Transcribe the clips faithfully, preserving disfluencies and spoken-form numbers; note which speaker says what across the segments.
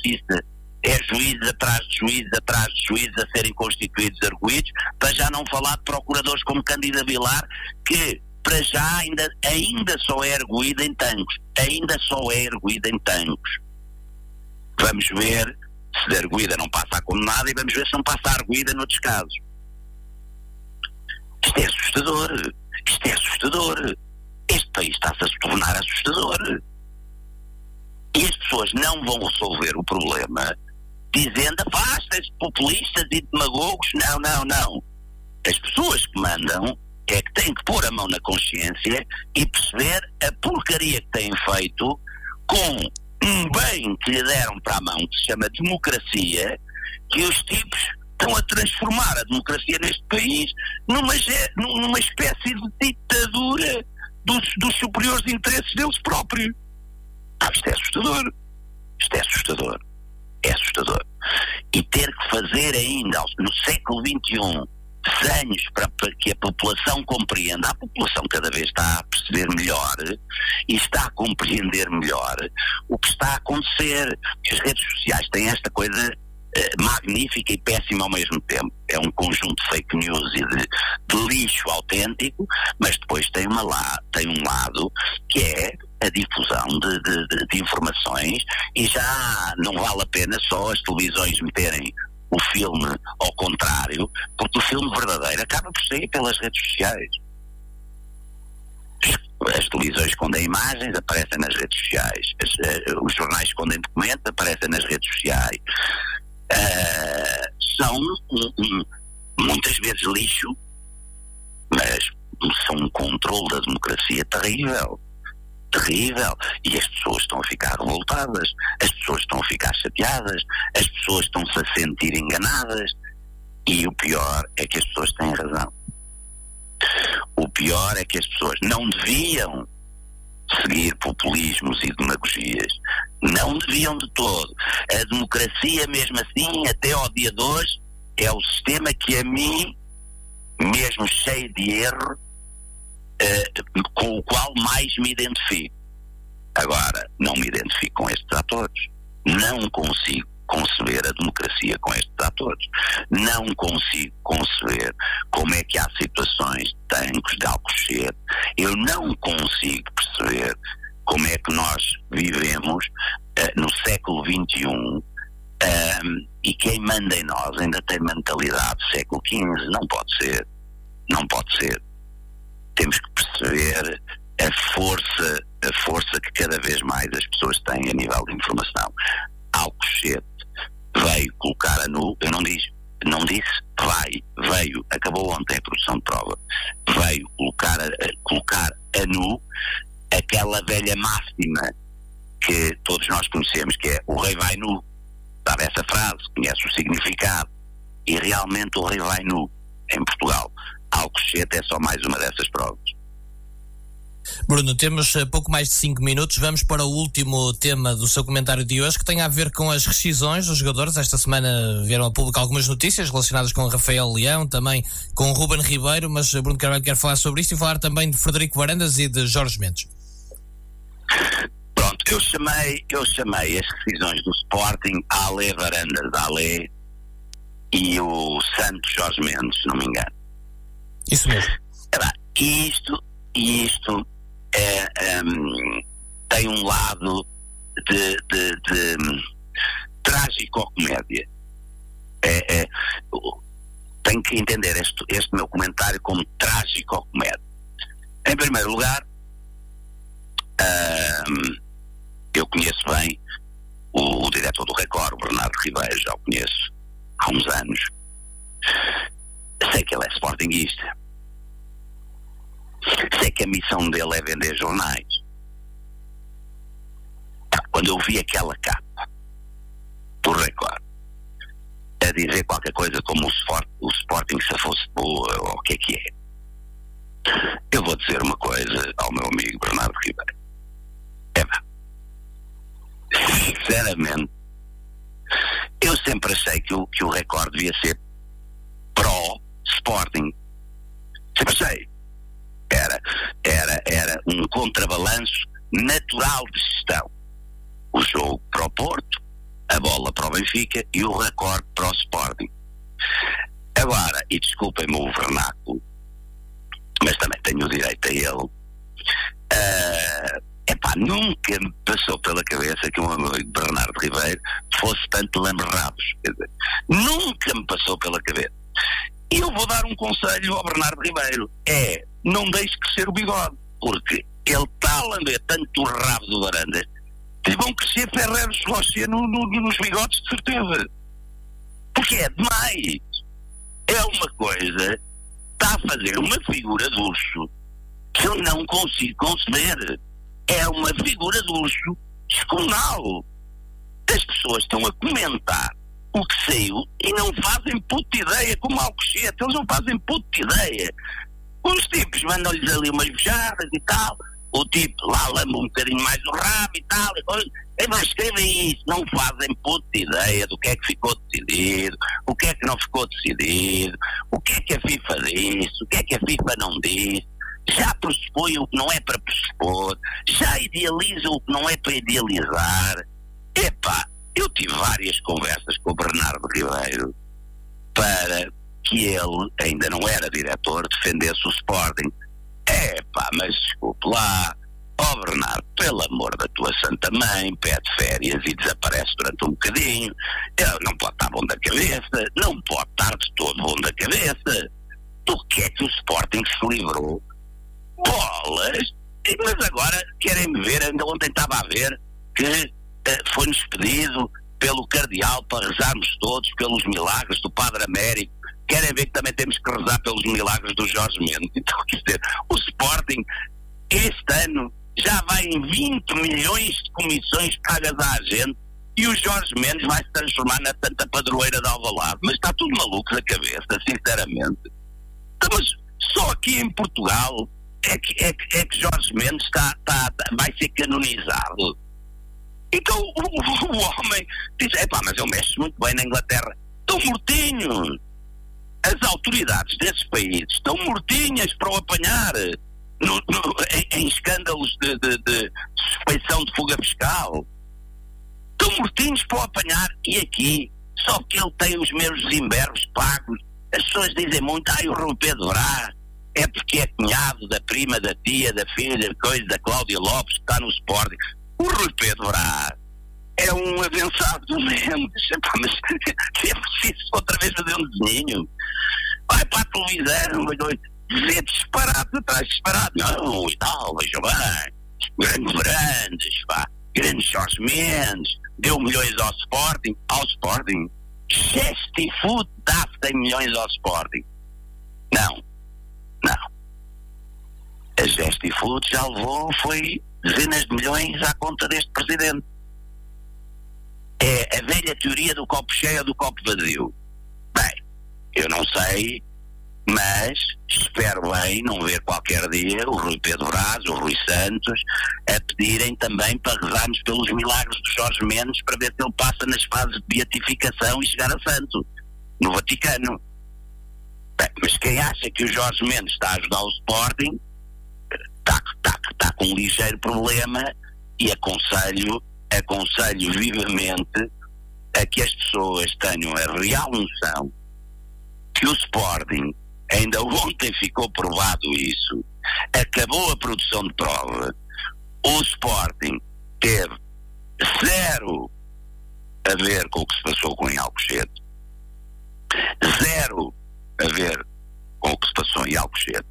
Speaker 1: existe é juízes atrás de juízes atrás de juízes a serem constituídos arguidos, para já não falar de procuradores como Cândido Vilar, que para já ainda, ainda só é arguído em Tancos, ainda só é arguído em Tancos. Vamos ver se de arguída não passa a condenada e vamos ver se não passa a arguída noutros casos. Isto é assustador, isto é assustador, este país está-se a tornar assustador. E as pessoas não vão resolver o problema dizendo afastem-se de populistas e demagogos. Não, não, não. As pessoas que mandam é que têm que pôr a mão na consciência e perceber a porcaria que têm feito com um bem que lhe deram para a mão, que se chama democracia, que os tipos estão a transformar a democracia neste país numa, numa espécie de ditadura dos, dos superiores interesses deles próprios. Ah, isto é assustador. Isto é assustador. É assustador. E ter que fazer ainda, no século vinte e um, desenhos para, para que a população compreenda. A população cada vez está a perceber melhor e está a compreender melhor o que está a acontecer. As redes sociais têm esta coisa eh, magnífica e péssima ao mesmo tempo. É um conjunto de fake news e de, de lixo autêntico, mas depois tem, uma lá, tem um lado que é a difusão de, de, de, de informações, e já não vale a pena só as televisões meterem o filme ao contrário, porque o filme verdadeiro acaba por sair pelas redes sociais. As televisões escondem imagens, aparecem nas redes sociais. As, uh, os jornais escondem documentos, aparecem nas redes sociais. Uh, são um, um, muitas vezes lixo, mas são um controle da democracia terrível. Terrível. E as pessoas estão a ficar revoltadas, as pessoas estão a ficar chateadas, as pessoas estão-se a sentir enganadas, e o pior é que as pessoas têm razão. O pior é que as pessoas não deviam seguir populismos e demagogias, não deviam de todo. A democracia, mesmo assim, até ao dia de hoje, é o sistema que a mim, mesmo cheio de erro, Uh, com o qual mais me identifico. Agora, não me identifico com estes atores. Não consigo conceber a democracia com estes atores. Não consigo conceber como é que há situações de Tancos, de Alcochete. Eu não consigo perceber como é que nós vivemos uh, no século vinte e um um, e quem manda em nós ainda tem mentalidade do século quinze. Não pode ser. Não pode ser. Temos que perceber a força, a força que cada vez mais as pessoas têm a nível de informação. Alcochete veio colocar a nu, eu não disse, não disse vai, veio, acabou ontem a produção de prova, veio colocar a, a, colocar a nu aquela velha máxima que todos nós conhecemos, que é o rei vai nu. Sabe essa frase? Conhece o significado. E realmente o rei vai nu em Portugal. Alcochete é só mais uma dessas provas.
Speaker 2: Bruno, temos pouco mais de cinco minutos. Vamos para o último tema do seu comentário de hoje, que tem a ver com as rescisões dos jogadores. Esta semana vieram a público algumas notícias relacionadas com Rafael Leão, também com Ruben Ribeiro, mas Bruno Carvalho quer falar sobre isto e falar também de Frederico Varandas e de Jorge Mendes.
Speaker 1: Pronto, eu chamei, eu chamei as rescisões do Sporting Ale Varandas Ale e o Santos Jorge Mendes, se não me engano.
Speaker 2: Isso mesmo.
Speaker 1: E isto, isto é, um, tem um lado de, de, de um, trágico-comédia. É, é, tenho que entender este, este meu comentário como trágico-comédia. Em primeiro lugar, um, eu conheço bem o, o diretor do Record, Bernardo Ribeiro, já o conheço há uns anos. Sei que ele é sportinguista. Sei que a missão dele é vender jornais. Quando eu vi aquela capa do Record a dizer qualquer coisa como o, Sport, o Sporting se fosse boa, ou o que é que é, eu vou dizer uma coisa ao meu amigo Bernardo Ribeiro. É pá, sinceramente, eu sempre achei que o, que o Record devia ser pró-Sporting. Sempre achei. Era, era, era um contrabalanço natural de gestão. O jogo para o Porto a bola para o Benfica e o recorde para o Sporting. Agora, e desculpem-me o vernáculo, mas também tenho o direito a ele, uh, epá, nunca me passou pela cabeça que um amigo de Bernardo Ribeiro fosse tanto lamberrabos. Quer dizer, nunca me passou pela cabeça. E eu vou dar um conselho ao Bernardo Ribeiro, é, não deixe crescer o bigode, porque ele está a lamber tanto o rabo do Varandas que vão crescer ferreiros Rocher no, no, nos bigodes, de certeza. Porque é demais. É uma coisa, está a fazer uma figura de urso que eu não consigo conceber. É uma figura de urso descomunal. As pessoas estão a comentar o que saiu e não fazem puta ideia, como Alcochete, eles não fazem puta ideia. Os tipos mandam-lhes ali umas buchadas e tal, o tipo lá lamba um bocadinho mais o rabo e tal, e mas escrevem isso, não fazem puta ideia do que é que ficou decidido, o que é que não ficou decidido, o que é que a FIFA disse, o que é que a FIFA não disse, já pressupõe o que não é para pressupor, já idealiza o que não é para idealizar. Epá, eu tive várias conversas com o Bernardo Ribeiro para que ele, ainda não era diretor, defendesse o Sporting. Epá, mas desculpe lá, ó oh Bernardo, pelo amor da tua santa mãe, pede férias e desaparece durante um bocadinho. Ele não pode estar bom da cabeça, não pode estar de todo bom da cabeça. Do que é que o Sporting se livrou? Bolas! Mas agora querem-me ver, ainda ontem estava a ver que uh, foi-nos pedido pelo cardeal para rezarmos todos pelos milagres do Padre Américo. Querem ver que também temos que rezar pelos milagres do Jorge Mendes. Então, quer dizer, o Sporting este ano já vai em vinte milhões de comissões pagas à gente e o Jorge Mendes vai se transformar na Santa Padroeira de Alvalade. Mas está tudo maluco da cabeça, sinceramente. Então, mas só aqui em Portugal é que, é que, é que Jorge Mendes está, está, vai ser canonizado. Então o, o, o homem diz, epá, mas ele mexe muito bem na Inglaterra. Estão mortinhos. As autoridades desses países estão mortinhas para o apanhar no, no, em, em escândalos de, de, de suspeição de fuga fiscal. Estão mortinhos para o apanhar. E aqui, só que ele tem os meus desemberbos pagos. As pessoas dizem muito, ai, o Rui Pedro Brás é porque é cunhado da prima, da tia, da filha, coisa da Cláudia Lopes, que está no Sporting. O Rui Pedro Brás é um avançado do Mendes. Epá, mas é preciso outra vez fazer um desenho. Vai para a televisão, vê disparado atrás de disparado. Não, e tal, veja bem. Grandes grandes, pá. Grandes Jorge Mendes. Deu milhões ao Sporting. Ao Sporting. Gestifoot dá cem milhões ao Sporting. Não. Não. A Gestifoot já levou, foi dezenas de milhões à conta deste presidente. É a velha teoria do copo cheio ou do copo vazio. Bem, eu não sei, mas espero bem não ver qualquer dia o Rui Pedro Brás, o Rui Santos a pedirem também para rezarmos pelos milagres do Jorge Mendes para ver se ele passa nas fases de beatificação e chegar a santo no Vaticano. Bem, mas quem acha que o Jorge Mendes está a ajudar o Sporting está, está, está com um ligeiro problema e aconselho aconselho vivamente a que as pessoas tenham a real noção que o Sporting, ainda ontem ficou provado isso, acabou a produção de prova, o Sporting teve zero a ver com o que se passou com o Alcochete, zero a ver com o que se passou em Alcochete.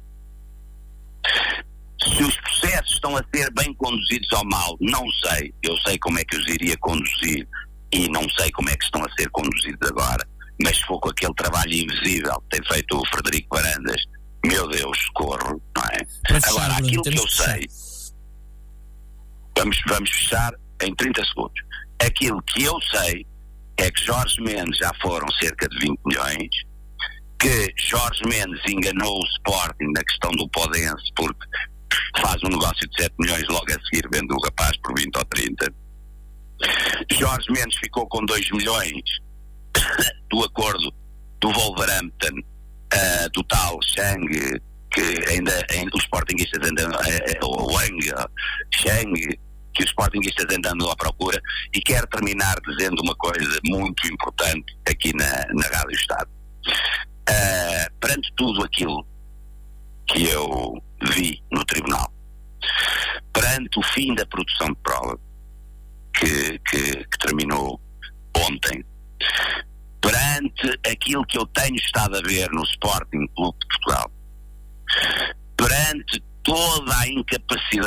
Speaker 1: Se os processos estão a ser bem conduzidos ou mal, não sei. Eu sei como é que os iria conduzir e não sei como é que estão a ser conduzidos agora. Mas se for com aquele trabalho invisível que tem feito o Frederico Varandas, meu Deus, socorro, não é?
Speaker 2: Fechar,
Speaker 1: agora,
Speaker 2: Bruno,
Speaker 1: aquilo que eu sei, vamos, vamos fechar em trinta segundos. Aquilo que eu sei é que Jorge Mendes já foram cerca de vinte milhões, que Jorge Mendes enganou o Sporting na questão do Podense porque faz um negócio de sete milhões, logo a seguir vende o rapaz por vinte ou trinta. Jorge Mendes ficou com dois milhões do acordo do Wolverhampton, uh, do tal Chang, que ainda, ainda os sportinguistas ainda, uh, o Wang, Chang, que os sportinguistas andam à procura, e quero terminar dizendo uma coisa muito importante aqui na, na Rádio Estado. Uh, perante tudo aquilo que eu vi no tribunal, perante o fim da produção de prova que, que, que terminou ontem, perante aquilo que eu tenho estado a ver no Sporting Clube de Portugal, perante toda a incapacidade